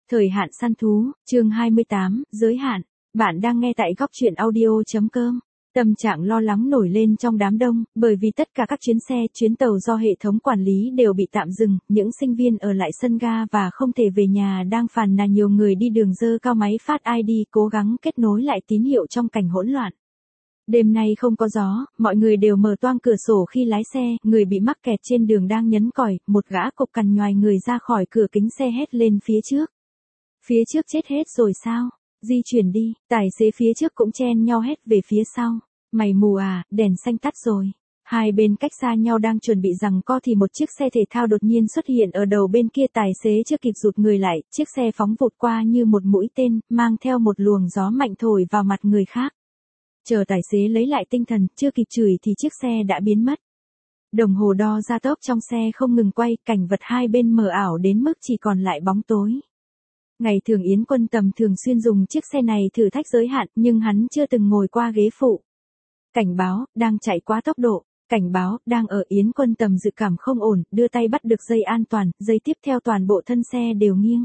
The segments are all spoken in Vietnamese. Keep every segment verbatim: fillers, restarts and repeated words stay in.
Thời hạn săn thú, chương hai mươi tám, giới hạn. Bạn đang nghe tại góc truyện audio.com. Tâm trạng lo lắng nổi lên trong đám đông, bởi vì tất cả các chuyến xe, chuyến tàu do hệ thống quản lý đều bị tạm dừng, những sinh viên ở lại sân ga và không thể về nhà đang phàn nàn nhiều người đi đường dơ cao máy phát i đê cố gắng kết nối lại tín hiệu trong cảnh hỗn loạn. Đêm nay không có gió, mọi người đều mở toang cửa sổ khi lái xe, người bị mắc kẹt trên đường đang nhấn còi, một gã cộc cằn nhoài người ra khỏi cửa kính xe hét lên phía trước. Phía trước chết hết rồi sao? Di chuyển đi, tài xế phía trước cũng chen nhau hét về phía sau. Mày mù à, đèn xanh tắt rồi. Hai bên cách xa nhau đang chuẩn bị giằng co thì một chiếc xe thể thao đột nhiên xuất hiện ở đầu bên kia, tài xế chưa kịp rụt người lại, chiếc xe phóng vụt qua như một mũi tên, mang theo một luồng gió mạnh thổi vào mặt người khác. Chờ tài xế lấy lại tinh thần, chưa kịp chửi thì chiếc xe đã biến mất. Đồng hồ đo gia tốc trong xe không ngừng quay, cảnh vật hai bên mờ ảo đến mức chỉ còn lại bóng tối. Ngày thường Yến Quân Tầm thường xuyên dùng chiếc xe này thử thách giới hạn, nhưng hắn chưa từng ngồi qua ghế phụ. Cảnh báo, đang chạy quá tốc độ. Cảnh báo, đang ở. Yến Quân Tầm dự cảm không ổn, đưa tay bắt được dây an toàn, dây tiếp theo toàn bộ thân xe đều nghiêng.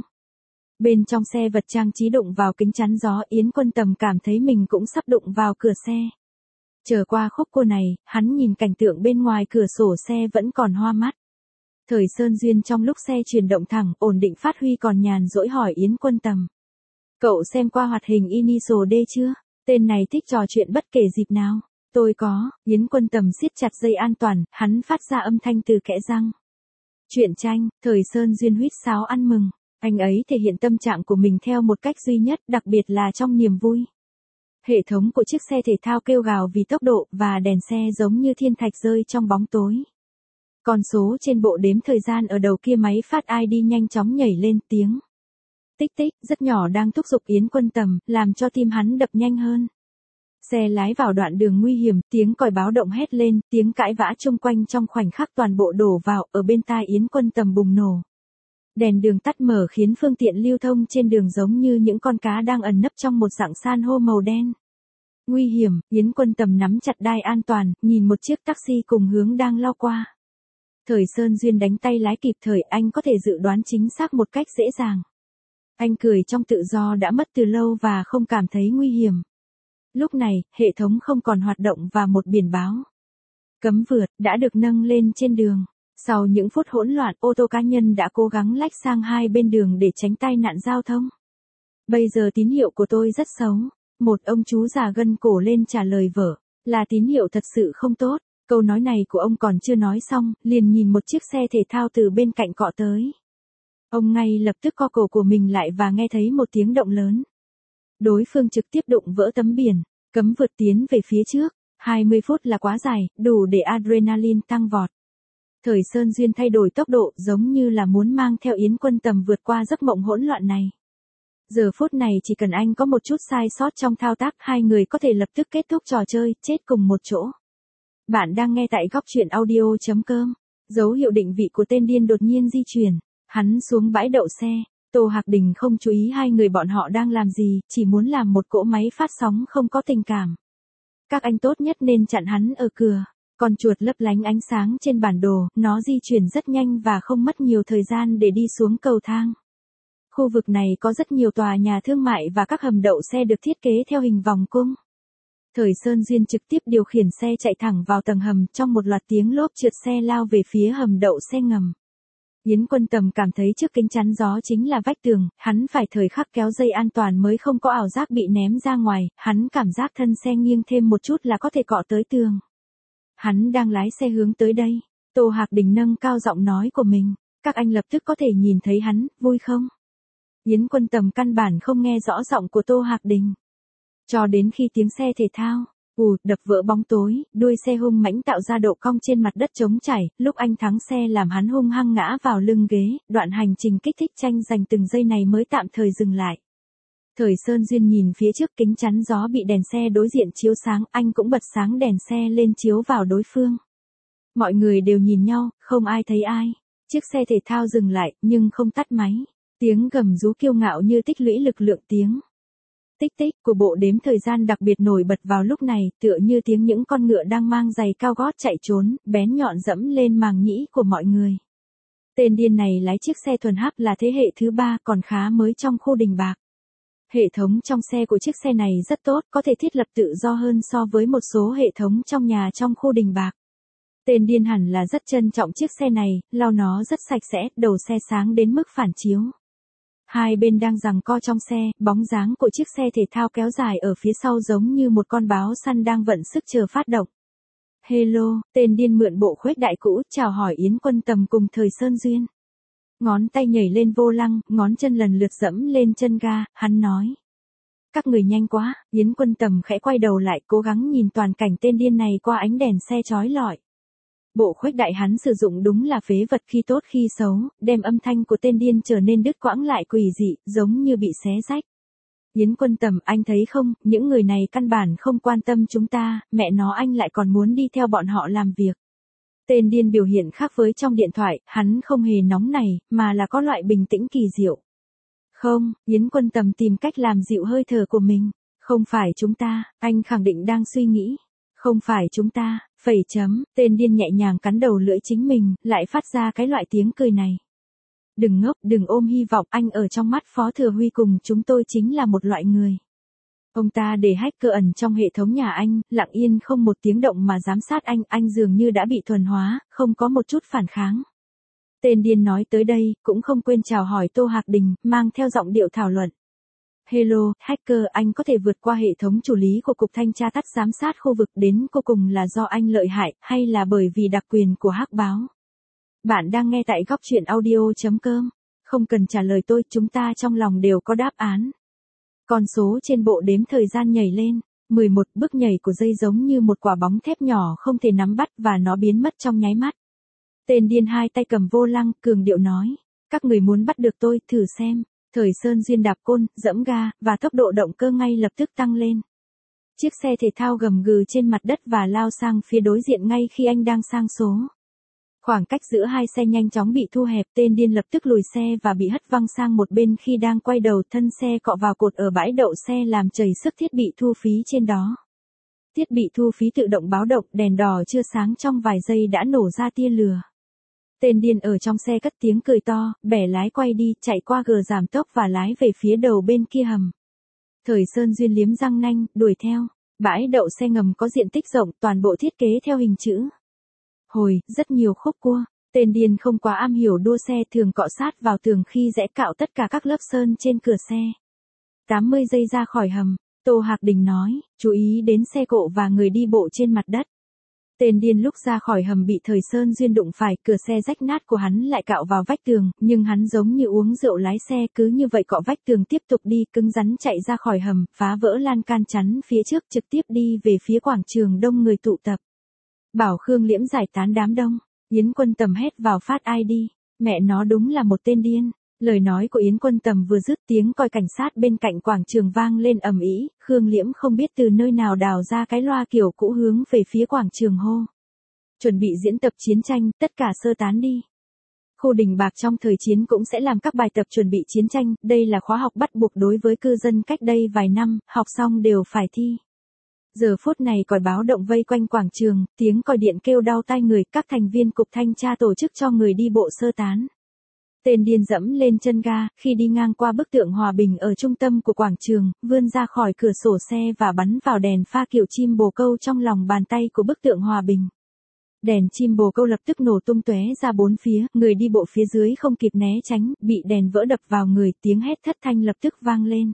Bên trong xe vật trang trí đụng vào kính chắn gió, Yến Quân Tầm cảm thấy mình cũng sắp đụng vào cửa xe. Chờ qua khúc cua này, hắn nhìn cảnh tượng bên ngoài cửa sổ xe vẫn còn hoa mắt. Thời Sơn Duyên trong lúc xe chuyển động thẳng, ổn định phát huy còn nhàn rỗi hỏi Yến Quân Tầm. Cậu xem qua hoạt hình Initial D chưa? Tên này thích trò chuyện bất kể dịp nào. Tôi có. Yến Quân Tầm siết chặt dây an toàn, hắn phát ra âm thanh từ kẽ răng. Truyện tranh, Thời Sơn Duyên huýt sáo ăn mừng. Anh ấy thể hiện tâm trạng của mình theo một cách duy nhất, đặc biệt là trong niềm vui. Hệ thống của chiếc xe thể thao kêu gào vì tốc độ, và đèn xe giống như thiên thạch rơi trong bóng tối. Con số trên bộ đếm thời gian ở đầu kia máy phát i đê nhanh chóng nhảy lên, tiếng tích tích rất nhỏ đang thúc giục Yến Quân Tầm, làm cho tim hắn đập nhanh hơn. Xe lái vào đoạn đường nguy hiểm, tiếng còi báo động hét lên, tiếng cãi vã chung quanh trong khoảnh khắc toàn bộ đổ vào, ở bên tai Yến Quân Tầm bùng nổ. Đèn đường tắt mở khiến phương tiện lưu thông trên đường giống như những con cá đang ẩn nấp trong một rặng san hô màu đen. Nguy hiểm, Yến Quân Tầm nắm chặt đai an toàn, nhìn một chiếc taxi cùng hướng đang lao qua. Thời Sơn Duyên đánh tay lái kịp thời, anh có thể dự đoán chính xác một cách dễ dàng. Anh cười trong tự do đã mất từ lâu và không cảm thấy nguy hiểm. Lúc này, hệ thống không còn hoạt động và một biển báo cấm vượt đã được nâng lên trên đường. Sau những phút hỗn loạn, ô tô cá nhân đã cố gắng lách sang hai bên đường để tránh tai nạn giao thông. Bây giờ tín hiệu của tôi rất xấu. Một ông chú già gân cổ lên trả lời vợ. Là tín hiệu thật sự không tốt. Câu nói này của ông còn chưa nói xong, liền nhìn một chiếc xe thể thao từ bên cạnh cọ tới. Ông ngay lập tức co cổ của mình lại và nghe thấy một tiếng động lớn. Đối phương trực tiếp đụng vỡ tấm biển, cấm vượt tiến về phía trước. hai mươi phút là quá dài, đủ để adrenaline tăng vọt. Thời Sơn Duyên thay đổi tốc độ giống như là muốn mang theo Yến Quân Tầm vượt qua giấc mộng hỗn loạn này. Giờ phút này chỉ cần anh có một chút sai sót trong thao tác, hai người có thể lập tức kết thúc trò chơi, chết cùng một chỗ. Bạn đang nghe tại góc truyện audio.com. Dấu hiệu định vị của tên điên đột nhiên di chuyển. Hắn xuống bãi đậu xe. Tô Hạc Đình không chú ý hai người bọn họ đang làm gì, chỉ muốn làm một cỗ máy phát sóng không có tình cảm. Các anh tốt nhất nên chặn hắn ở cửa. Con chuột lấp lánh ánh sáng trên bản đồ, nó di chuyển rất nhanh và không mất nhiều thời gian để đi xuống cầu thang. Khu vực này có rất nhiều tòa nhà thương mại và các hầm đậu xe được thiết kế theo hình vòng cung. Thời Sơn Duyên trực tiếp điều khiển xe chạy thẳng vào tầng hầm, trong một loạt tiếng lốp trượt xe lao về phía hầm đậu xe ngầm. Yến Quân Tầm cảm thấy trước kính chắn gió chính là vách tường, hắn phải thời khắc kéo dây an toàn mới không có ảo giác bị ném ra ngoài, hắn cảm giác thân xe nghiêng thêm một chút là có thể cọ tới tường. Hắn đang lái xe hướng tới đây. Tô Hạc Đình nâng cao giọng nói của mình. Các anh lập tức có thể nhìn thấy hắn, vui không? Yến Quân Tầm căn bản không nghe rõ giọng của Tô Hạc Đình. Cho đến khi tiếng xe thể thao, ù, đập vỡ bóng tối, đuôi xe hung mãnh tạo ra độ cong trên mặt đất trống trải, lúc anh thắng xe làm hắn hung hăng ngã vào lưng ghế, đoạn hành trình kích thích tranh giành từng giây này mới tạm thời dừng lại. Thời Sơn Duyên nhìn phía trước kính chắn gió bị đèn xe đối diện chiếu sáng, anh cũng bật sáng đèn xe lên chiếu vào đối phương. Mọi người đều nhìn nhau, không ai thấy ai. Chiếc xe thể thao dừng lại, nhưng không tắt máy. Tiếng gầm rú kiêu ngạo như tích lũy lực lượng tiếng tích tích của bộ đếm thời gian đặc biệt nổi bật vào lúc này, tựa như tiếng những con ngựa đang mang giày cao gót chạy trốn, bén nhọn dẫm lên màng nhĩ của mọi người. Tên điên này lái chiếc xe thuần hắc là thế hệ thứ ba còn khá mới trong khu đình bạc. Hệ thống trong xe của chiếc xe này rất tốt, có thể thiết lập tự do hơn so với một số hệ thống trong nhà trong khu đình bạc. Tên điên hẳn là rất trân trọng chiếc xe này, lau nó rất sạch sẽ, đầu xe sáng đến mức phản chiếu. Hai bên đang giằng co trong xe, bóng dáng của chiếc xe thể thao kéo dài ở phía sau giống như một con báo săn đang vận sức chờ phát động. Hello, tên điên mượn bộ khuếch đại cũ, chào hỏi Yến Quân Tầm cùng Thời Sơn Duyên. Ngón tay nhảy lên vô lăng, ngón chân lần lượt dẫm lên chân ga, hắn nói. Các người nhanh quá, Yến Quân Tầm khẽ quay đầu lại cố gắng nhìn toàn cảnh tên điên này qua ánh đèn xe chói lọi. Bộ khuếch đại hắn sử dụng đúng là phế vật khi tốt khi xấu, đem âm thanh của tên điên trở nên đứt quãng lại quỷ dị, giống như bị xé rách. Yến Quân Tầm, anh thấy không, những người này căn bản không quan tâm chúng ta, mẹ nó anh lại còn muốn đi theo bọn họ làm việc. Tên điên biểu hiện khác với trong điện thoại, hắn không hề nóng nảy, mà là có loại bình tĩnh kỳ diệu. Không, Yến Quân Tầm tìm cách làm dịu hơi thở của mình. Không phải chúng ta, anh khẳng định đang suy nghĩ. Không phải chúng ta, phẩy chấm, tên điên nhẹ nhàng cắn đầu lưỡi chính mình, lại phát ra cái loại tiếng cười này. Đừng ngốc, đừng ôm hy vọng, anh ở trong mắt Phó Thừa Huy cùng chúng tôi chính là một loại người. Ông ta để hacker ẩn trong hệ thống nhà anh, lặng yên không một tiếng động mà giám sát anh, anh dường như đã bị thuần hóa, không có một chút phản kháng. Tên điên nói tới đây, cũng không quên chào hỏi Tô Hạc Đình, mang theo giọng điệu thảo luận. Hello, hacker, anh có thể vượt qua hệ thống chủ lý của Cục Thanh tra tắt giám sát khu vực đến cuối cùng là do anh lợi hại, hay là bởi vì đặc quyền của Hắc Báo? Bạn đang nghe tại góc truyện audio chấm com. Không cần trả lời tôi, chúng ta trong lòng đều có đáp án. Con số trên bộ đếm thời gian nhảy lên. mười một bước nhảy của dây giống như một quả bóng thép nhỏ không thể nắm bắt và nó biến mất trong nháy mắt. Tên điên hai tay cầm vô lăng, cường điệu nói. Các người muốn bắt được tôi, thử xem. Thời Sơn Duyên đạp côn, dẫm ga, và tốc độ động cơ ngay lập tức tăng lên. Chiếc xe thể thao gầm gừ trên mặt đất và lao sang phía đối diện ngay khi anh đang sang số. Khoảng cách giữa hai xe nhanh chóng bị thu hẹp, tên điên lập tức lùi xe và bị hất văng sang một bên khi đang quay đầu, thân xe cọ vào cột ở bãi đậu xe làm chảy sức thiết bị thu phí trên đó. Thiết bị thu phí tự động báo động, đèn đỏ chưa sáng trong vài giây đã nổ ra tia lửa. Tên điên ở trong xe cất tiếng cười to, bẻ lái quay đi, chạy qua gờ giảm tốc và lái về phía đầu bên kia hầm. Thời Sơn Duyên liếm răng nanh, đuổi theo. Bãi đậu xe ngầm có diện tích rộng, toàn bộ thiết kế theo hình chữ hồi, rất nhiều khúc cua. Tên điên không quá am hiểu đua xe, thường cọ sát vào tường khi rẽ cạo tất cả các lớp sơn trên cửa xe. tám mươi giây ra khỏi hầm, Tô Hạc Đình nói, chú ý đến xe cộ và người đi bộ trên mặt đất. Tên điên lúc ra khỏi hầm bị Thời Sơn Duyên đụng phải, cửa xe rách nát của hắn lại cạo vào vách tường, nhưng hắn giống như uống rượu lái xe, cứ như vậy cọ vách tường tiếp tục đi, cứng rắn chạy ra khỏi hầm, phá vỡ lan can chắn phía trước, trực tiếp đi về phía quảng trường đông người tụ tập. Bảo Khương Liễm giải tán đám đông. Yến Quân Tầm hét vào phát i đê. Mẹ nó đúng là một tên điên. Lời nói của Yến Quân Tầm vừa dứt, tiếng còi cảnh sát bên cạnh quảng trường vang lên ầm ĩ. Khương Liễm không biết từ nơi nào đào ra cái loa kiểu cũ hướng về phía quảng trường hô. Chuẩn bị diễn tập chiến tranh, tất cả sơ tán đi. Khu đình bạc trong thời chiến cũng sẽ làm các bài tập chuẩn bị chiến tranh, đây là khóa học bắt buộc đối với cư dân cách đây vài năm, học xong đều phải thi. Giờ phút này còi báo động vây quanh quảng trường, tiếng còi điện kêu đau tai người, các thành viên Cục Thanh tra tổ chức cho người đi bộ sơ tán. Tên điên dẫm lên chân ga, khi đi ngang qua bức tượng hòa bình ở trung tâm của quảng trường, vươn ra khỏi cửa sổ xe và bắn vào đèn pha kiểu chim bồ câu trong lòng bàn tay của bức tượng hòa bình. Đèn chim bồ câu lập tức nổ tung tóe ra bốn phía, người đi bộ phía dưới không kịp né tránh, bị đèn vỡ đập vào người, tiếng hét thất thanh lập tức vang lên.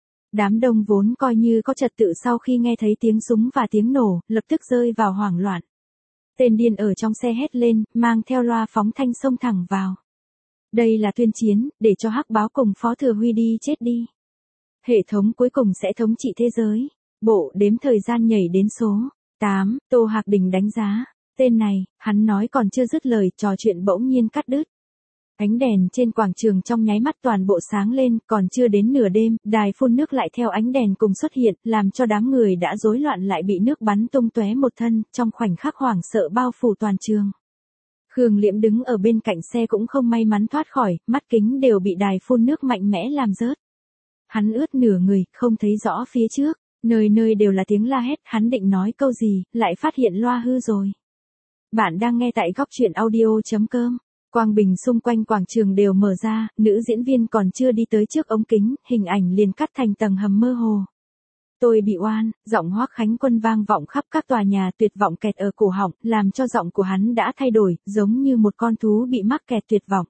Đám đông vốn coi như có trật tự sau khi nghe thấy tiếng súng và tiếng nổ, lập tức rơi vào hoảng loạn. Tên điên ở trong xe hét lên, mang theo loa phóng thanh xông thẳng vào. Đây là tuyên chiến, để cho Hắc Báo cùng Phó Thừa Huy đi chết đi. Hệ thống cuối cùng sẽ thống trị thế giới. Bộ đếm thời gian nhảy đến số tám, Tô Hạc Đình đánh giá. Tên này, hắn nói còn chưa dứt lời, trò chuyện bỗng nhiên cắt đứt. Ánh đèn trên quảng trường trong nháy mắt toàn bộ sáng lên, còn chưa đến nửa đêm, đài phun nước lại theo ánh đèn cùng xuất hiện, làm cho đám người đã rối loạn lại bị nước bắn tung tóe một thân, trong khoảnh khắc hoảng sợ bao phủ toàn trường. Khương Liễm đứng ở bên cạnh xe cũng không may mắn thoát khỏi, mắt kính đều bị đài phun nước mạnh mẽ làm rớt. Hắn ướt nửa người, không thấy rõ phía trước, nơi nơi đều là tiếng la hét, hắn định nói câu gì, lại phát hiện loa hư rồi. Bạn đang nghe tại góc truyện audio chấm com. Quang bình xung quanh quảng trường đều mở ra, nữ diễn viên còn chưa đi tới trước ống kính, hình ảnh liền cắt thành tầng hầm mơ hồ. Tôi bị oan, giọng Hoắc Khánh Quân vang vọng khắp các tòa nhà, tuyệt vọng kẹt ở cổ họng, làm cho giọng của hắn đã thay đổi, giống như một con thú bị mắc kẹt tuyệt vọng.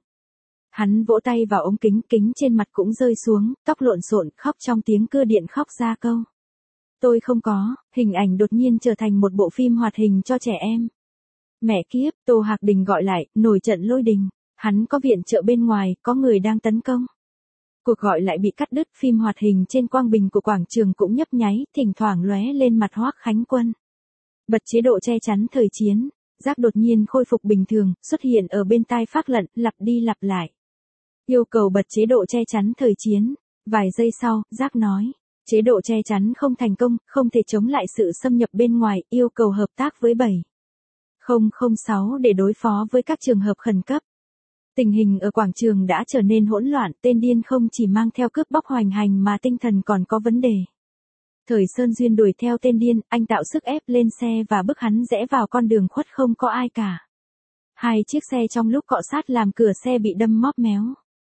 Hắn vỗ tay vào ống kính, kính trên mặt cũng rơi xuống, tóc lộn xộn, khóc trong tiếng cưa điện khóc ra câu. Tôi không có, hình ảnh đột nhiên trở thành một bộ phim hoạt hình cho trẻ em. Mẹ kiếp, Tô Hạc Đình gọi lại, nổi trận lôi đình. Hắn có viện trợ bên ngoài, có người đang tấn công. Cuộc gọi lại bị cắt đứt, phim hoạt hình trên quang bình của quảng trường cũng nhấp nháy, thỉnh thoảng lóe lên mặt Hoắc Khánh Quân. Bật chế độ che chắn thời chiến, Giác đột nhiên khôi phục bình thường, xuất hiện ở bên tai Phác Lận, lặp đi lặp lại. Yêu cầu bật chế độ che chắn thời chiến. Vài giây sau, Giác nói, chế độ che chắn không thành công, không thể chống lại sự xâm nhập bên ngoài, yêu cầu hợp tác với bảy không không sáu để đối phó với các trường hợp khẩn cấp. Tình hình ở quảng trường đã trở nên hỗn loạn, tên điên không chỉ mang theo cướp bóc hoành hành mà tinh thần còn có vấn đề. Thời Sơn Duyên đuổi theo tên điên, anh tạo sức ép lên xe và bức hắn rẽ vào con đường khuất không có ai cả. Hai chiếc xe trong lúc cọ sát làm cửa xe bị đâm móp méo.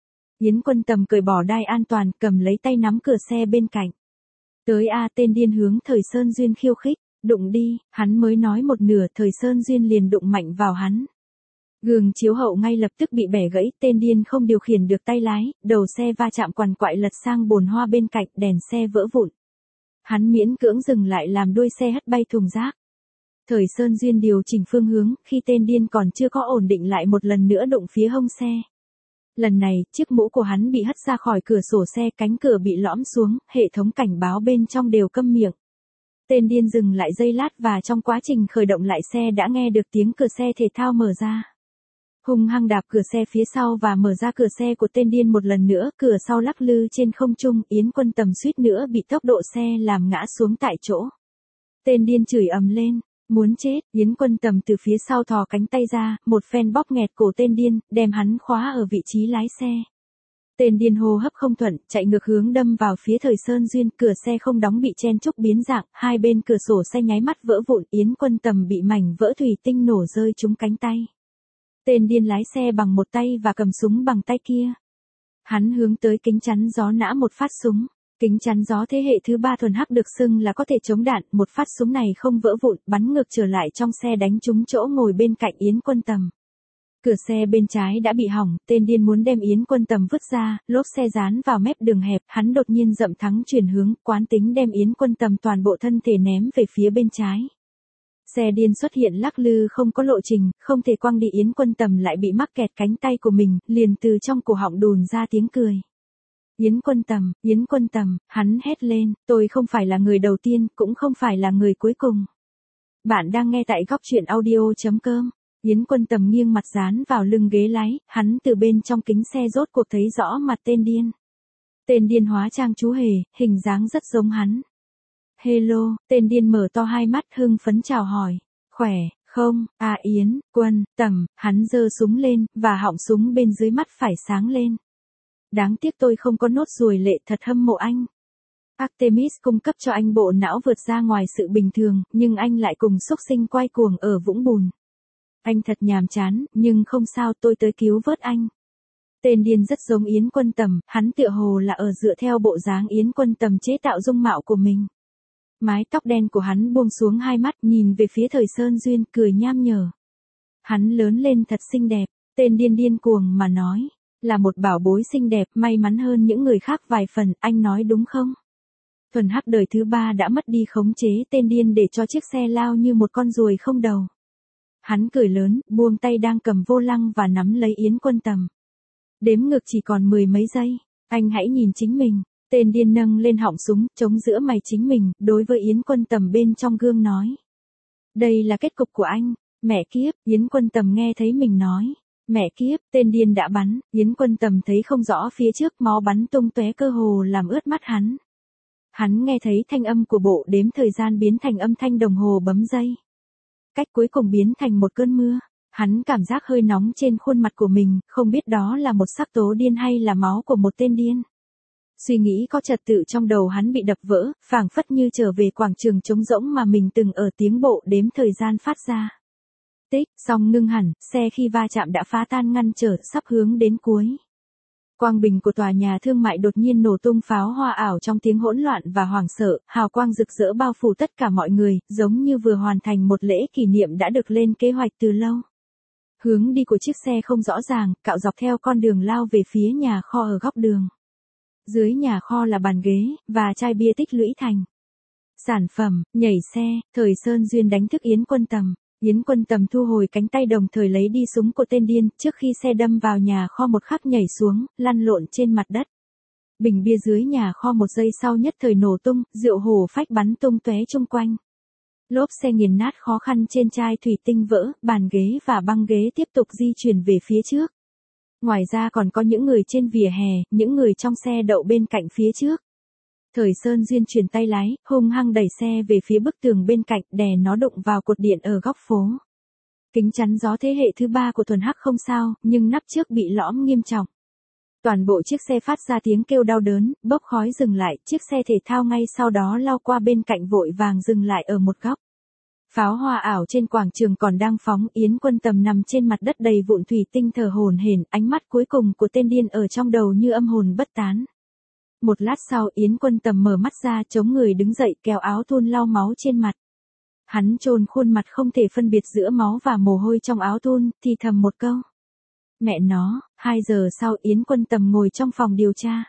Yến Quân Tầm cởi bỏ đai an toàn, cầm lấy tay nắm cửa xe bên cạnh. Tới a, tên điên hướng Thời Sơn Duyên khiêu khích, đụng đi, hắn mới nói một nửa, Thời Sơn Duyên liền đụng mạnh vào hắn. Gương chiếu hậu ngay lập tức bị bẻ gãy, tên điên không điều khiển được tay lái, đầu xe va chạm quằn quại lật sang bồn hoa bên cạnh, đèn xe vỡ vụn. Hắn miễn cưỡng dừng lại làm đuôi xe hất bay thùng rác. Thời Sơn Duyên điều chỉnh phương hướng, khi tên điên còn chưa có ổn định lại một lần nữa đụng phía hông xe. Lần này, chiếc mũ của hắn bị hất ra khỏi cửa sổ xe, cánh cửa bị lõm xuống, hệ thống cảnh báo bên trong đều câm miệng. Tên điên dừng lại giây lát và trong quá trình khởi động lại xe đã nghe được tiếng cửa xe thể thao mở ra. Hung hăng đạp cửa xe phía sau và mở ra cửa xe của tên điên một lần nữa, cửa sau lắc lư trên không trung, Yến Quân Tầm suýt nữa bị tốc độ xe làm ngã xuống tại chỗ. Tên điên chửi ầm lên, muốn chết, Yến Quân Tầm từ phía sau thò cánh tay ra, một phen bóp nghẹt cổ tên điên, đem hắn khóa ở vị trí lái xe. Tên điên hô hấp không thuận, chạy ngược hướng đâm vào phía Thời Sơn Duyên, cửa xe không đóng bị chen chúc biến dạng, hai bên cửa sổ xe nháy mắt vỡ vụn, Yến Quân Tầm bị mảnh vỡ thủy tinh nổ rơi trúng cánh tay. Tên điên lái xe bằng một tay và cầm súng bằng tay kia. Hắn hướng tới kính chắn gió nã một phát súng. Kính chắn gió thế hệ thứ ba thuần hắc được xưng là có thể chống đạn, một phát súng này không vỡ vụn, bắn ngược trở lại trong xe đánh trúng chỗ ngồi bên cạnh Yến Quân Tầm. Cửa xe bên trái đã bị hỏng, tên điên muốn đem Yến Quân Tầm vứt ra, lốp xe dán vào mép đường hẹp, hắn đột nhiên dậm thắng chuyển hướng, quán tính đem Yến Quân Tầm toàn bộ thân thể ném về phía bên trái. Xe điên xuất hiện lắc lư không có lộ trình, không thể quăng đi, Yến Quân Tầm lại bị mắc kẹt cánh tay của mình, liền từ trong cổ họng đùn ra tiếng cười. Yến Quân Tầm, Yến Quân Tầm, hắn hét lên, tôi không phải là người đầu tiên, cũng không phải là người cuối cùng. Bạn đang nghe tại góc truyện audio chấm com. Yến Quân Tầm nghiêng mặt dán vào lưng ghế lái, hắn từ bên trong kính xe rốt cuộc thấy rõ mặt tên điên. Tên điên hóa trang chú hề, hình dáng rất giống hắn. Hello, tên điên mở to hai mắt hưng phấn chào hỏi. Khỏe, không, à Yến, Quân, Tầm, hắn giơ súng lên, và họng súng bên dưới mắt phải sáng lên. Đáng tiếc tôi không có nốt ruồi lệ, thật hâm mộ anh. Artemis cung cấp cho anh bộ não vượt ra ngoài sự bình thường, nhưng anh lại cùng xúc sinh quay cuồng ở vũng bùn. Anh thật nhàm chán, nhưng không sao, tôi tới cứu vớt anh. Tên điên rất giống Yến Quân Tầm, hắn tựa hồ là ở dựa theo bộ dáng Yến Quân Tầm chế tạo dung mạo của mình. Mái tóc đen của hắn buông xuống hai mắt, nhìn về phía Thời Sơn Duyên, cười nham nhở. Hắn lớn lên thật xinh đẹp, tên điên điên cuồng mà nói, là một bảo bối xinh đẹp, may mắn hơn những người khác vài phần, anh nói đúng không? Thuần hắc đời thứ ba đã mất đi khống chế, tên điên để cho chiếc xe lao như một con ruồi không đầu. Hắn cười lớn, buông tay đang cầm vô lăng và nắm lấy Yến Quân Tầm. Đếm ngược chỉ còn mười mấy giây, anh hãy nhìn chính mình. Tên điên nâng lên họng súng, chống giữa mày chính mình, đối với Yến Quân Tầm bên trong gương nói. Đây là kết cục của anh, mẹ kiếp, Yến Quân Tầm nghe thấy mình nói. Mẹ kiếp, tên điên đã bắn, Yến Quân Tầm thấy không rõ phía trước, máu bắn tung tóe cơ hồ làm ướt mắt hắn. Hắn nghe thấy thanh âm của bộ đếm thời gian biến thành âm thanh đồng hồ bấm giây. Cách cuối cùng biến thành một cơn mưa. Hắn cảm giác hơi nóng trên khuôn mặt của mình, không biết đó là một sắc tố điên hay là máu của một tên điên. Suy nghĩ có trật tự trong đầu hắn bị đập vỡ, phảng phất như trở về quảng trường trống rỗng mà mình từng ở, tiếng bộ đếm thời gian phát ra. Tích, song ngưng hẳn, xe khi va chạm đã phá tan ngăn trở, sắp hướng đến cuối. Quang bình của tòa nhà thương mại đột nhiên nổ tung pháo hoa ảo trong tiếng hỗn loạn và hoảng sợ, hào quang rực rỡ bao phủ tất cả mọi người, giống như vừa hoàn thành một lễ kỷ niệm đã được lên kế hoạch từ lâu. Hướng đi của chiếc xe không rõ ràng, cạo dọc theo con đường lao về phía nhà kho ở góc đường. Dưới nhà kho là bàn ghế, và chai bia tích lũy thành sản phẩm, nhảy xe, Thời Sơn Duyên đánh thức Yến Quân Tầm. Yến Quân Tầm thu hồi cánh tay đồng thời lấy đi súng của tên điên, trước khi xe đâm vào nhà kho một khắc nhảy xuống, lăn lộn trên mặt đất. Bình bia dưới nhà kho một giây sau nhất thời nổ tung, rượu hổ phách bắn tung tóe chung quanh. Lốp xe nghiền nát khó khăn trên chai thủy tinh vỡ, bàn ghế và băng ghế tiếp tục di chuyển về phía trước. Ngoài ra còn có những người trên vỉa hè, những người trong xe đậu bên cạnh phía trước. Thời Sơn Duyên chuyển tay lái, hung hăng đẩy xe về phía bức tường bên cạnh, đè nó đụng vào cột điện ở góc phố. Kính chắn gió thế hệ thứ ba của Thuần Hắc không sao, nhưng nắp trước bị lõm nghiêm trọng. Toàn bộ chiếc xe phát ra tiếng kêu đau đớn, bốc khói dừng lại, chiếc xe thể thao ngay sau đó lao qua bên cạnh vội vàng dừng lại ở một góc. Pháo hoa ảo trên quảng trường còn đang phóng, Yến Quân Tầm nằm trên mặt đất đầy vụn thủy tinh thở hổn hển, ánh mắt cuối cùng của tên điên ở trong đầu như âm hồn bất tán. Một lát sau Yến Quân Tầm mở mắt ra, chống người đứng dậy, kéo áo thun lau máu trên mặt. Hắn chôn khuôn mặt không thể phân biệt giữa máu và mồ hôi trong áo thun, thì thầm một câu. Mẹ nó, hai giờ sau Yến Quân Tầm ngồi trong phòng điều tra.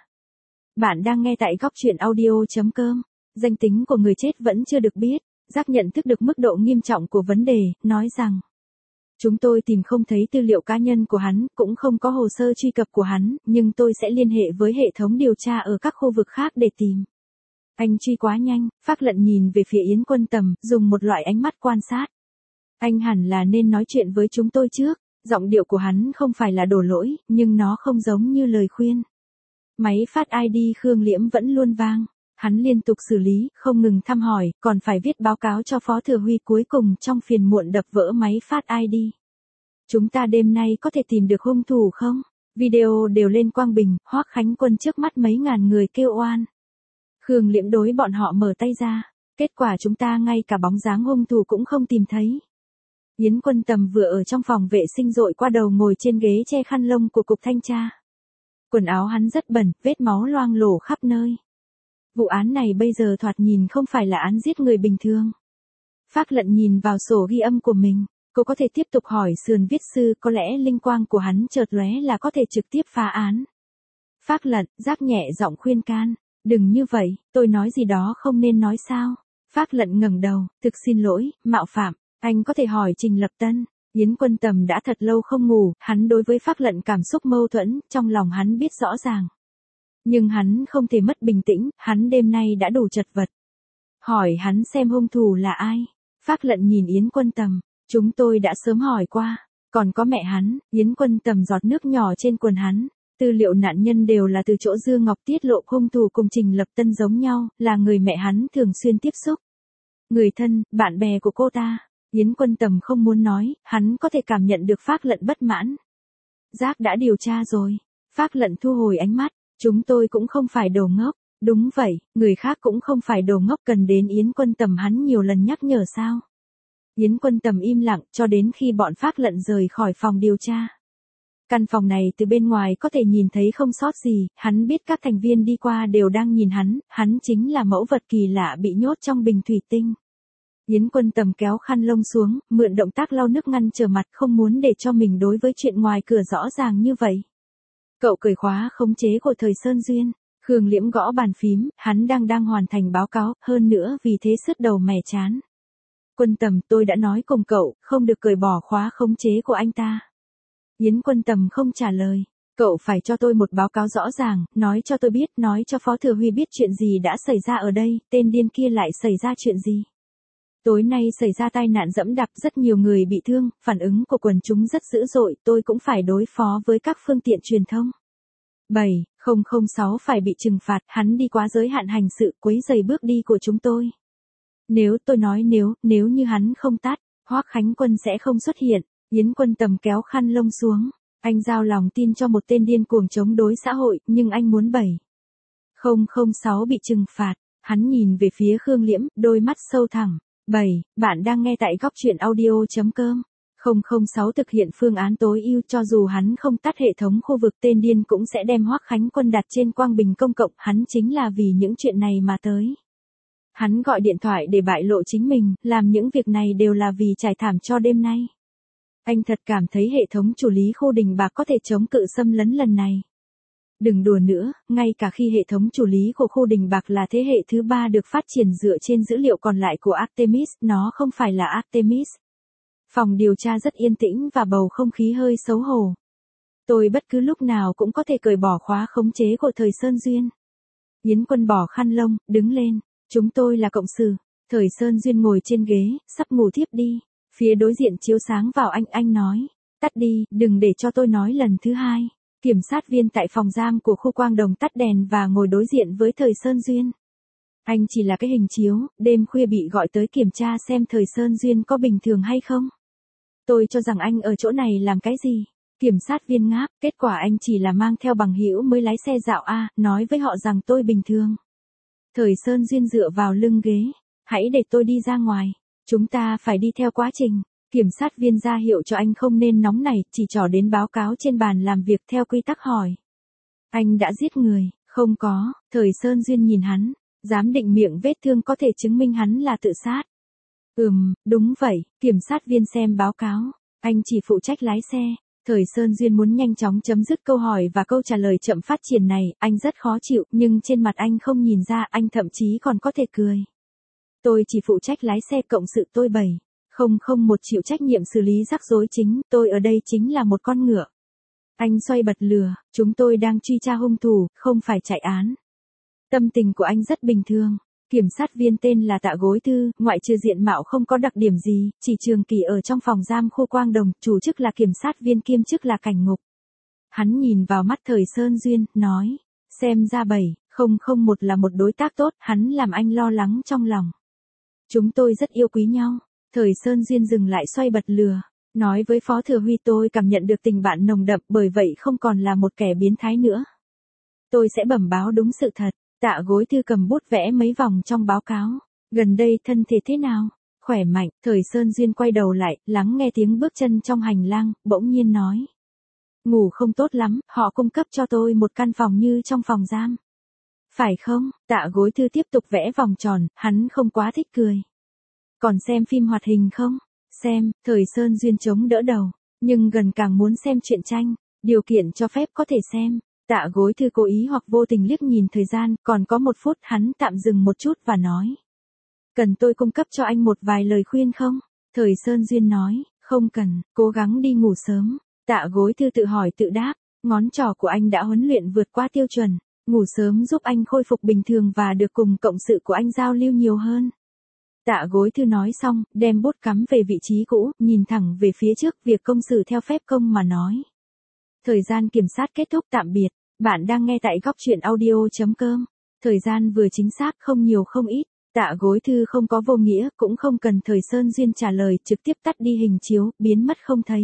Bạn đang nghe tại góc truyện audio chấm com. Danh tính của người chết vẫn chưa được biết. Giác nhận thức được mức độ nghiêm trọng của vấn đề, nói rằng. Chúng tôi tìm không thấy tư liệu cá nhân của hắn, cũng không có hồ sơ truy cập của hắn, nhưng tôi sẽ liên hệ với hệ thống điều tra ở các khu vực khác để tìm. Anh truy quá nhanh, Phác Lận nhìn về phía Yến Quân Tầm, dùng một loại ánh mắt quan sát. Anh hẳn là nên nói chuyện với chúng tôi trước, giọng điệu của hắn không phải là đổ lỗi, nhưng nó không giống như lời khuyên. Máy phát i đê Khương Liễm vẫn luôn vang. Hắn liên tục xử lý, không ngừng thăm hỏi, còn phải viết báo cáo cho Phó Thừa Huy, cuối cùng trong phiền muộn đập vỡ máy phát i đê. Chúng ta đêm nay có thể tìm được hung thủ không? Video đều lên Quang Bình, Hoắc Khánh Quân trước mắt mấy ngàn người kêu oan. Khương Liễm đối bọn họ mở tay ra, kết quả chúng ta ngay cả bóng dáng hung thủ cũng không tìm thấy. Yến Quân Tầm vừa ở trong phòng vệ sinh dội qua đầu ngồi trên ghế che khăn lông của cục thanh tra. Quần áo hắn rất bẩn, vết máu loang lổ khắp nơi. Vụ án này bây giờ thoạt nhìn không phải là án giết người bình thường. Phác Lận nhìn vào sổ ghi âm của mình, cô có thể tiếp tục hỏi sườn viết sư, có lẽ linh quang của hắn chợt lóe là có thể trực tiếp phá án. Phác Lận, Giác nhẹ giọng khuyên can, đừng như vậy, tôi nói gì đó không nên nói sao. Phác Lận ngẩng đầu, thực xin lỗi, mạo phạm, anh có thể hỏi Trình Lập Tân. Yến Quân Tầm đã thật lâu không ngủ, hắn đối với Phác Lận cảm xúc mâu thuẫn, trong lòng hắn biết rõ ràng. Nhưng hắn không thể mất bình tĩnh, hắn đêm nay đã đủ chật vật. Hỏi hắn xem hung thủ là ai. Phác Lận nhìn Yến Quân Tầm, chúng tôi đã sớm hỏi qua, còn có mẹ hắn. Yến Quân Tầm giọt nước nhỏ trên quần hắn. Tư liệu nạn nhân đều là từ chỗ Dương Ngọc tiết lộ, hung thủ cùng Trình Lập Tân giống nhau, là người mẹ hắn thường xuyên tiếp xúc. Người thân, bạn bè của cô ta. Yến Quân Tầm không muốn nói, hắn có thể cảm nhận được Phác Lận bất mãn. Giác đã điều tra rồi. Phác Lận thu hồi ánh mắt. Chúng tôi cũng không phải đồ ngốc. Đúng vậy, người khác cũng không phải đồ ngốc, cần đến Yến Quân Tầm hắn nhiều lần nhắc nhở sao. Yến Quân Tầm im lặng cho đến khi bọn Phác Lận rời khỏi phòng điều tra. Căn phòng này từ bên ngoài có thể nhìn thấy không sót gì, hắn biết các thành viên đi qua đều đang nhìn hắn, hắn chính là mẫu vật kỳ lạ bị nhốt trong bình thủy tinh. Yến Quân Tầm kéo khăn lông xuống, mượn động tác lau nước ngăn trở mặt, không muốn để cho mình đối với chuyện ngoài cửa rõ ràng như vậy. Cậu cởi khóa khống chế của Thời Sơn Duyên. Khương Liễm gõ bàn phím, hắn đang đang hoàn thành báo cáo, hơn nữa vì thế sứt đầu mẻ chán. Quân Tầm, tôi đã nói cùng cậu, không được cởi bỏ khóa khống chế của anh ta. Yến Quân Tầm không trả lời. Cậu phải cho tôi một báo cáo rõ ràng, nói cho tôi biết, nói cho Phó Thừa Huy biết chuyện gì đã xảy ra ở đây, tên điên kia lại xảy ra chuyện gì. Tối nay xảy ra tai nạn dẫm đạp, rất nhiều người bị thương, phản ứng của quần chúng rất dữ dội, tôi cũng phải đối phó với các phương tiện truyền thông. bảy không không sáu phải bị trừng phạt, hắn đi quá giới hạn hành sự, quấy rầy bước đi của chúng tôi. Nếu tôi nói nếu, nếu như hắn không tát, Hoắc Khánh Quân sẽ không xuất hiện. Yến Quân Tầm kéo khăn lông xuống. Anh giao lòng tin cho một tên điên cuồng chống đối xã hội, nhưng anh muốn bảy không không sáu bị trừng phạt. Hắn nhìn về phía Khương Liễm, đôi mắt sâu thẳm. bảy Bạn đang nghe tại góc truyện audio chấm com. không không sáu thực hiện phương án tối ưu, cho dù hắn không tắt hệ thống khu vực tên điên cũng sẽ đem Hoắc Khánh Quân đặt trên quang bình công cộng, hắn chính là vì những chuyện này mà tới. Hắn gọi điện thoại để bại lộ chính mình, làm những việc này đều là vì trải thảm cho đêm nay. Anh thật cảm thấy hệ thống chủ lý khu Đình Bạc có thể chống cự xâm lấn lần này. Đừng đùa nữa, ngay cả khi hệ thống chủ lý của khu Đình Bạc là thế hệ thứ ba được phát triển dựa trên dữ liệu còn lại của Artemis, nó không phải là Artemis. Phòng điều tra rất yên tĩnh và bầu không khí hơi xấu hổ. Tôi bất cứ lúc nào cũng có thể cởi bỏ khóa khống chế của Thời Sơn Duyên. Yến Quân bỏ khăn lông, đứng lên. Chúng tôi là cộng sự. Thời Sơn Duyên ngồi trên ghế, sắp ngủ thiếp đi. Phía đối diện chiếu sáng vào anh, anh nói. Tắt đi, đừng để cho tôi nói lần thứ hai. Kiểm sát viên tại phòng giam của khu Quang Đồng tắt đèn và ngồi đối diện với Thời Sơn Duyên. Anh chỉ là cái hình chiếu, đêm khuya bị gọi tới kiểm tra xem Thời Sơn Duyên có bình thường hay không. Tôi cho rằng anh ở chỗ này làm cái gì? Kiểm sát viên ngáp, kết quả anh chỉ là mang theo bằng hữu mới lái xe dạo a, nói với họ rằng tôi bình thường. Thời Sơn Duyên dựa vào lưng ghế, hãy để tôi đi ra ngoài, chúng ta phải đi theo quá trình. Kiểm sát viên ra hiệu cho anh không nên nóng nảy, chỉ trỏ đến báo cáo trên bàn làm việc theo quy tắc hỏi. Anh đã giết người, không có, Thời Sơn Duyên nhìn hắn, giám định miệng vết thương có thể chứng minh hắn là tự sát. Ừm, đúng vậy, kiểm sát viên xem báo cáo, anh chỉ phụ trách lái xe. Thời Sơn Duyên muốn nhanh chóng chấm dứt câu hỏi và câu trả lời chậm phát triển này, anh rất khó chịu, nhưng trên mặt anh không nhìn ra, anh thậm chí còn có thể cười. Tôi chỉ phụ trách lái xe, cộng sự tôi bảy không không một chịu trách nhiệm xử lý rắc rối chính, tôi ở đây chính là một con ngựa. Anh xoay bật lửa, chúng tôi đang truy tra hung thủ, không phải chạy án. Tâm tình của anh rất bình thường. Kiểm sát viên tên là Tạ Gối Thư, ngoại trừ diện mạo không có đặc điểm gì, chỉ trường kỳ ở trong phòng giam khu Quang Đồng, chủ chức là kiểm sát viên kiêm chức là cảnh ngục. Hắn nhìn vào mắt Thời Sơn Duyên, nói, xem ra bảy không không một là một đối tác tốt, hắn làm anh lo lắng trong lòng. Chúng tôi rất yêu quý nhau. Thời Sơn Duyên dừng lại xoay bật lửa, nói với Phó Thừa Huy tôi cảm nhận được tình bạn nồng đậm, bởi vậy không còn là một kẻ biến thái nữa. Tôi sẽ bẩm báo đúng sự thật. Tạ Gối Thư cầm bút vẽ mấy vòng trong báo cáo. Gần đây thân thể thế nào? Khỏe mạnh. Thời Sơn Duyên quay đầu lại, lắng nghe tiếng bước chân trong hành lang, bỗng nhiên nói. Ngủ không tốt lắm, họ cung cấp cho tôi một căn phòng như trong phòng giam. Phải không? Tạ Gối Thư tiếp tục vẽ vòng tròn, hắn không quá thích cười. Còn xem phim hoạt hình không? Xem, Thời Sơn Duyên chống đỡ đầu, nhưng gần càng muốn xem truyện tranh, điều kiện cho phép có thể xem. Tạ Gối Thư cố ý hoặc vô tình liếc nhìn thời gian, còn có một phút, hắn tạm dừng một chút và nói. Cần tôi cung cấp cho anh một vài lời khuyên không? Thời Sơn Duyên nói, không cần, cố gắng đi ngủ sớm. Tạ Gối Thư tự hỏi tự đáp, ngón trỏ của anh đã huấn luyện vượt qua tiêu chuẩn, ngủ sớm giúp anh khôi phục bình thường và được cùng cộng sự của anh giao lưu nhiều hơn. Tạ Gối Thư nói xong, đem bút cắm về vị trí cũ, nhìn thẳng về phía trước, việc công xử theo phép công mà nói. Thời gian kiểm sát kết thúc, tạm biệt. Bạn đang nghe tại góc truyện audio chấm com. Thời gian vừa chính xác, không nhiều không ít. Tạ Gối Thư không có vô nghĩa, cũng không cần Thời Sơn Duyên trả lời, trực tiếp tắt đi hình chiếu, biến mất không thấy.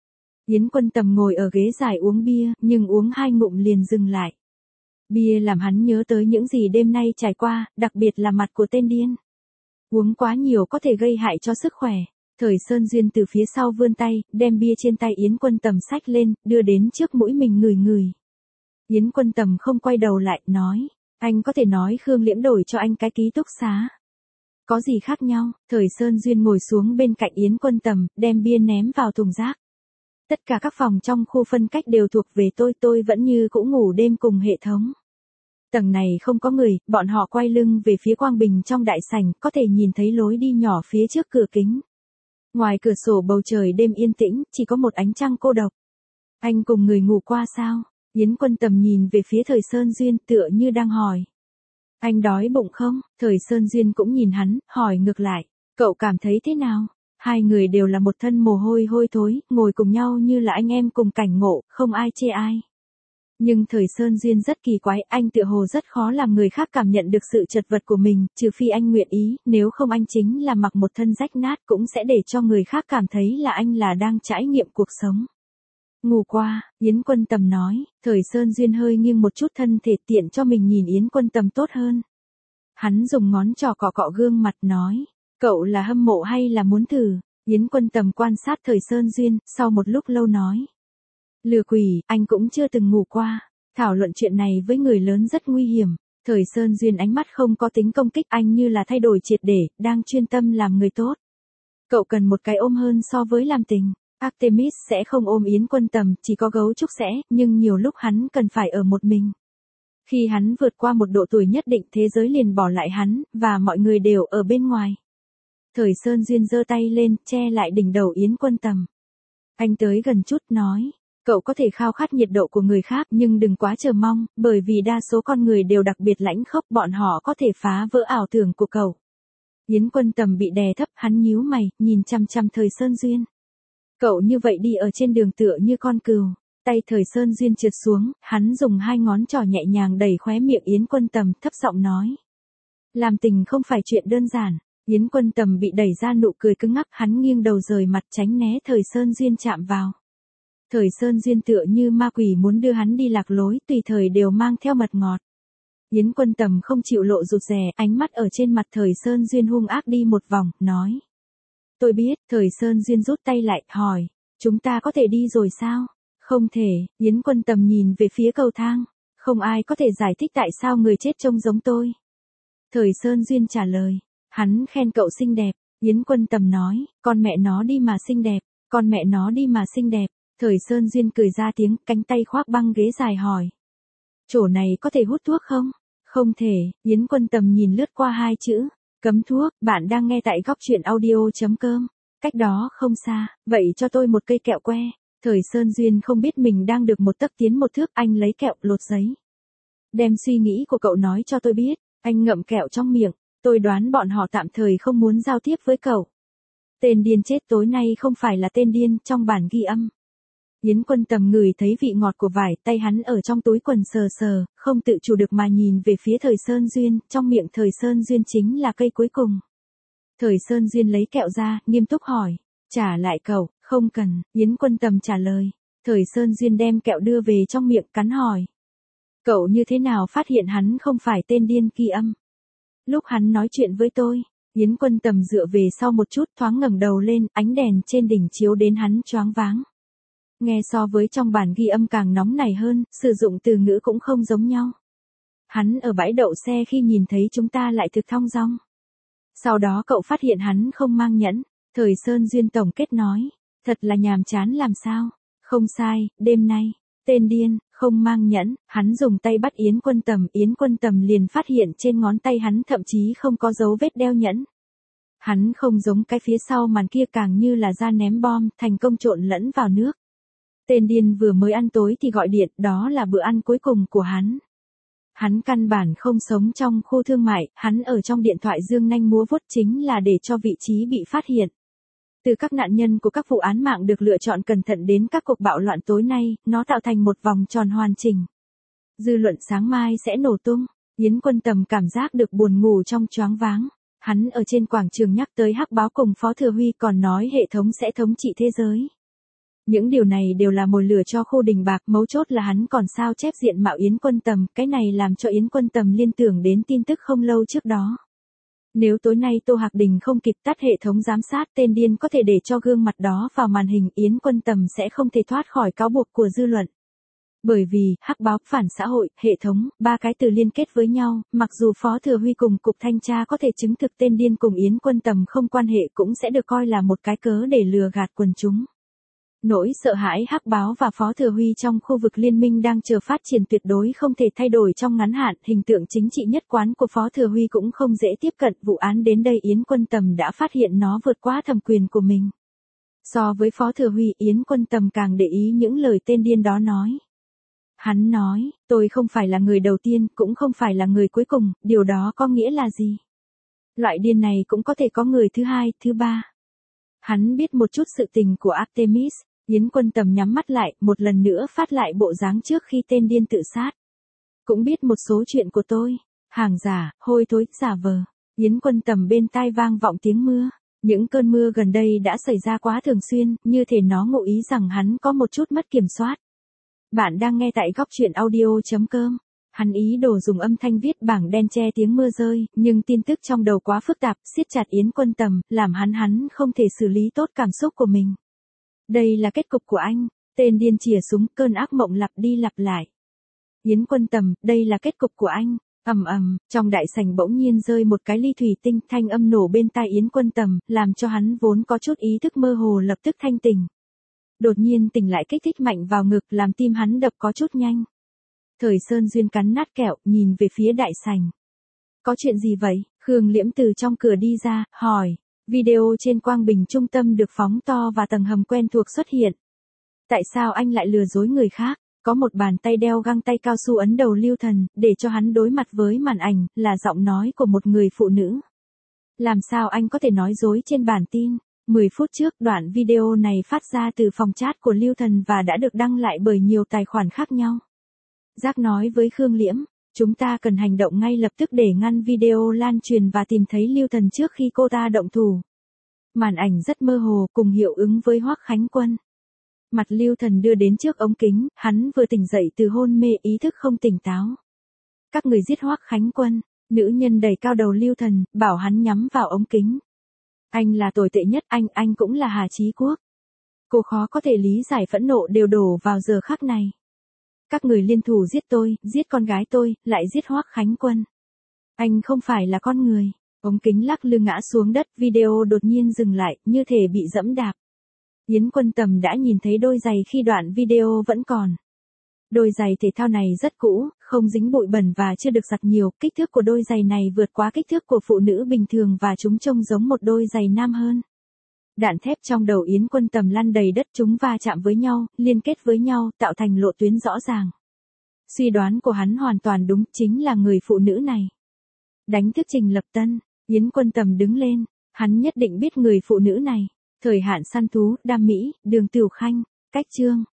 Yến Quân Tầm ngồi ở ghế dài uống bia, nhưng uống hai ngụm liền dừng lại. Bia làm hắn nhớ tới những gì đêm nay trải qua, đặc biệt là mặt của tên điên. Uống quá nhiều có thể gây hại cho sức khỏe. Thời Sơn Duyên từ phía sau vươn tay, đem bia trên tay Yến Quân Tầm xách lên, đưa đến trước mũi mình ngửi ngửi. Yến Quân Tầm không quay đầu lại, nói, anh có thể nói Khương Liễm đổi cho anh cái ký túc xá. Có gì khác nhau? Thời Sơn Duyên ngồi xuống bên cạnh Yến Quân Tầm, đem bia ném vào thùng rác. Tất cả các phòng trong khu phân cách đều thuộc về tôi, tôi vẫn như cũ ngủ đêm cùng hệ thống. Tầng này không có người, bọn họ quay lưng về phía quang bình trong đại sảnh, có thể nhìn thấy lối đi nhỏ phía trước cửa kính. Ngoài cửa sổ bầu trời đêm yên tĩnh, chỉ có một ánh trăng cô độc. Anh cùng người ngủ qua sao? Yến Quân Tầm nhìn về phía Thời Sơn Duyên tựa như đang hỏi. Anh đói bụng không? Thời Sơn Duyên cũng nhìn hắn, hỏi ngược lại. Cậu cảm thấy thế nào? Hai người đều là một thân mồ hôi hôi thối, ngồi cùng nhau như là anh em cùng cảnh ngộ, không ai chê ai. Nhưng Thời Sơn Duyên rất kỳ quái, anh tựa hồ rất khó làm người khác cảm nhận được sự chật vật của mình, trừ phi anh nguyện ý, nếu không anh chính là mặc một thân rách nát cũng sẽ để cho người khác cảm thấy là anh là đang trải nghiệm cuộc sống. Ngủ qua, Yến Quân Tầm nói, Thời Sơn Duyên hơi nghiêng một chút thân thể tiện cho mình nhìn Yến Quân Tầm tốt hơn. Hắn dùng ngón trỏ cọ cọ gương mặt nói, cậu là hâm mộ hay là muốn thử? Yến Quân Tầm quan sát Thời Sơn Duyên, sau một lúc lâu nói. Lừa quỷ, anh cũng chưa từng ngủ qua. Thảo luận chuyện này với người lớn rất nguy hiểm. Thời Sơn Duyên ánh mắt không có tính công kích, anh như là thay đổi triệt để, đang chuyên tâm làm người tốt. Cậu cần một cái ôm hơn so với làm tình. Artemis sẽ không ôm Yến Quân Tầm, chỉ có gấu trúc sẽ, nhưng nhiều lúc hắn cần phải ở một mình. Khi hắn vượt qua một độ tuổi nhất định, thế giới liền bỏ lại hắn, và mọi người đều ở bên ngoài. Thời Sơn Duyên giơ tay lên, che lại đỉnh đầu Yến Quân Tầm. Anh tới gần chút, nói. Cậu có thể khao khát nhiệt độ của người khác, nhưng đừng quá chờ mong, bởi vì đa số con người đều đặc biệt lãnh khốc, bọn họ có thể phá vỡ ảo tưởng của cậu. Yến Quân Tầm bị đè thấp, hắn nhíu mày, nhìn chăm chăm Thời Sơn Duyên. Cậu như vậy đi ở trên đường tựa như con cừu. Tay Thời Sơn Duyên trượt xuống, hắn dùng hai ngón trỏ nhẹ nhàng đẩy khóe miệng Yến Quân Tầm, thấp giọng nói. Làm tình không phải chuyện đơn giản. Yến Quân Tầm bị đẩy ra, nụ cười cứng ngắc, hắn nghiêng đầu rời mặt tránh né Thời Sơn Duyên chạm vào. Thời Sơn Duyên tựa như ma quỷ muốn đưa hắn đi lạc lối, tùy thời đều mang theo mật ngọt. Yến Quân Tầm không chịu lộ rụt rè, ánh mắt ở trên mặt Thời Sơn Duyên hung ác đi một vòng, nói. Tôi biết. Thời Sơn Duyên rút tay lại, hỏi. Chúng ta có thể đi rồi sao? Không thể. Yến Quân Tầm nhìn về phía cầu thang. Không ai có thể giải thích tại sao người chết trông giống tôi. Thời Sơn Duyên trả lời. Hắn khen cậu xinh đẹp. Yến Quân Tầm nói. Con mẹ nó đi mà xinh đẹp. Con mẹ nó đi mà xinh đẹp. Thời Sơn Duyên cười ra tiếng, cánh tay khoác băng ghế dài hỏi. Chỗ này có thể hút thuốc không? Không thể. Yến Quân Tầm nhìn lướt qua hai chữ. Cấm thuốc. Bạn đang nghe tại góc truyện audio.com. Cách đó không xa. Vậy cho tôi một cây kẹo que. Thời Sơn Duyên không biết mình đang được một tấc tiến một thước, anh lấy kẹo, lột giấy. Đem suy nghĩ của cậu nói cho tôi biết. Anh ngậm kẹo trong miệng. Tôi đoán bọn họ tạm thời không muốn giao tiếp với cậu. Tên điên chết tối nay không phải là tên điên trong bản ghi âm. Yến Quân Tầm ngửi thấy vị ngọt của vải, tay hắn ở trong túi quần sờ sờ, không tự chủ được mà nhìn về phía Thời Sơn Duyên, trong miệng Thời Sơn Duyên chính là cây cuối cùng. Thời Sơn Duyên lấy kẹo ra, nghiêm túc hỏi. Trả lại cậu. Không cần. Yến Quân Tầm trả lời. Thời Sơn Duyên đem kẹo đưa về trong miệng, cắn hỏi. Cậu như thế nào phát hiện hắn không phải tên điên ghi âm? Lúc hắn nói chuyện với tôi. Yến Quân Tầm dựa về sau một chút, thoáng ngẩng đầu lên, ánh đèn trên đỉnh chiếu đến hắn choáng váng. Nghe so với trong bản ghi âm càng nóng nảy hơn, sử dụng từ ngữ cũng không giống nhau. Hắn ở bãi đậu xe khi nhìn thấy chúng ta lại thực thong dong. Sau đó cậu phát hiện hắn không mang nhẫn. Thời Sơn Duyên tổng kết nói. Thật là nhàm chán làm sao. Không sai, đêm nay. Tên điên, không mang nhẫn. Hắn dùng tay bắt Yến Quân Tầm. Yến Quân Tầm liền phát hiện trên ngón tay hắn thậm chí không có dấu vết đeo nhẫn. Hắn không giống cái phía sau màn kia, càng như là ra ném bom, thành công trộn lẫn vào nước. Tên điên vừa mới ăn tối thì gọi điện, đó là bữa ăn cuối cùng của hắn. Hắn căn bản không sống trong khu thương mại, hắn ở trong điện thoại dương nanh múa vuốt chính là để cho vị trí bị phát hiện. Từ các nạn nhân của các vụ án mạng được lựa chọn cẩn thận đến các cuộc bạo loạn tối nay, nó tạo thành một vòng tròn hoàn chỉnh. Dư luận sáng mai sẽ nổ tung. Yến Quân Tầm cảm giác được buồn ngủ trong choáng váng. Hắn ở trên quảng trường nhắc tới Hắc Báo cùng Phó Thừa Huy, còn nói hệ thống sẽ thống trị thế giới. Những điều này đều là mồi lửa cho khu đình bạc, mấu chốt là hắn còn sao chép diện mạo Yến Quân Tầm, cái này làm cho Yến Quân Tầm liên tưởng đến tin tức không lâu trước đó. Nếu tối nay Tô Hạc Đình không kịp tắt hệ thống giám sát, tên điên có thể để cho gương mặt đó vào màn hình, Yến Quân Tầm sẽ không thể thoát khỏi cáo buộc của dư luận. Bởi vì, Hắc Báo, phản xã hội, hệ thống, ba cái từ liên kết với nhau, mặc dù Phó Thừa Huy cùng Cục Thanh tra có thể chứng thực tên điên cùng Yến Quân Tầm không quan hệ, cũng sẽ được coi là một cái cớ để lừa gạt quần chúng. Nỗi sợ hãi Hắc Báo và Phó Thừa Huy trong khu vực liên minh đang chờ phát triển tuyệt đối không thể thay đổi trong ngắn hạn, hình tượng chính trị nhất quán của Phó Thừa Huy cũng không dễ tiếp cận, vụ án đến đây Yến Quân Tầm đã phát hiện nó vượt quá thẩm quyền của mình. So với Phó Thừa Huy, Yến Quân Tầm càng để ý những lời tên điên đó nói. Hắn nói, tôi không phải là người đầu tiên, cũng không phải là người cuối cùng, điều đó có nghĩa là gì? Loại điên này cũng có thể có người thứ hai, thứ ba. Hắn biết một chút sự tình của Artemis. Yến Quân Tầm nhắm mắt lại, một lần nữa phát lại bộ dáng trước khi tên điên tự sát. Cũng biết một số chuyện của tôi. Hàng giả, hôi thối, giả vờ. Yến Quân Tầm bên tai vang vọng tiếng mưa. Những cơn mưa gần đây đã xảy ra quá thường xuyên, như thể nó ngụ ý rằng hắn có một chút mất kiểm soát. Bạn đang nghe tại góc truyện audio chấm com. Hắn ý đồ dùng âm thanh viết bảng đen che tiếng mưa rơi, nhưng tin tức trong đầu quá phức tạp, siết chặt Yến Quân Tầm, làm hắn hắn không thể xử lý tốt cảm xúc của mình. Đây là kết cục của anh, tên điên chìa súng, cơn ác mộng lặp đi lặp lại. Yến Quân Tầm, đây là kết cục của anh. Ầm ầm, trong đại sảnh bỗng nhiên rơi một cái ly thủy tinh, thanh âm nổ bên tai Yến Quân Tầm, làm cho hắn vốn có chút ý thức mơ hồ lập tức thanh tỉnh. Đột nhiên tỉnh lại kích thích mạnh vào ngực, làm tim hắn đập có chút nhanh. Thời Sơn Duyên cắn nát kẹo, nhìn về phía đại sảnh. Có chuyện gì vậy? Khương Liễm từ trong cửa đi ra, hỏi. Video trên quang bình trung tâm được phóng to và tầng hầm quen thuộc xuất hiện. Tại sao anh lại lừa dối người khác? Có một bàn tay đeo găng tay cao su ấn đầu Lưu Thần, để cho hắn đối mặt với màn ảnh, là giọng nói của một người phụ nữ. Làm sao anh có thể nói dối trên bản tin? mười phút trước, đoạn video này phát ra từ phòng chat của Lưu Thần và đã được đăng lại bởi nhiều tài khoản khác nhau. Giác nói với Khương Liễm, chúng ta cần hành động ngay lập tức để ngăn video lan truyền và tìm thấy Lưu Thần trước khi cô ta động thủ. Màn ảnh rất mơ hồ, cùng hiệu ứng với Hoắc Khánh Quân. Mặt Lưu Thần đưa đến trước ống kính, hắn vừa tỉnh dậy từ hôn mê, ý thức không tỉnh táo. Các người giết Hoắc Khánh Quân, nữ nhân đẩy cao đầu Lưu Thần, bảo hắn nhắm vào ống kính. Anh là tồi tệ nhất, anh, anh cũng là Hà Chí Quốc. Cô khó có thể lý giải phẫn nộ đều đổ vào giờ khắc này. Các người liên thủ giết tôi, giết con gái tôi, lại giết Hoắc Khánh Quân. Anh không phải là con người. Ống kính lắc lư ngã xuống đất, video đột nhiên dừng lại, như thể bị dẫm đạp. Yến Quân Tầm đã nhìn thấy đôi giày khi đoạn video vẫn còn. Đôi giày thể thao này rất cũ, không dính bụi bẩn và chưa được giặt nhiều, kích thước của đôi giày này vượt quá kích thước của phụ nữ bình thường và chúng trông giống một đôi giày nam hơn. Đạn thép trong đầu Yến Quân Tầm lăn đầy đất, chúng va chạm với nhau, liên kết với nhau, tạo thành lộ tuyến rõ ràng. Suy đoán của hắn hoàn toàn đúng, chính là người phụ nữ này. Đánh thức Trình Lập Tân, Yến Quân Tầm đứng lên, hắn nhất định biết người phụ nữ này. Thời hạn săn thú, Đam Mỹ, Đường Tiểu Khanh, cách chương.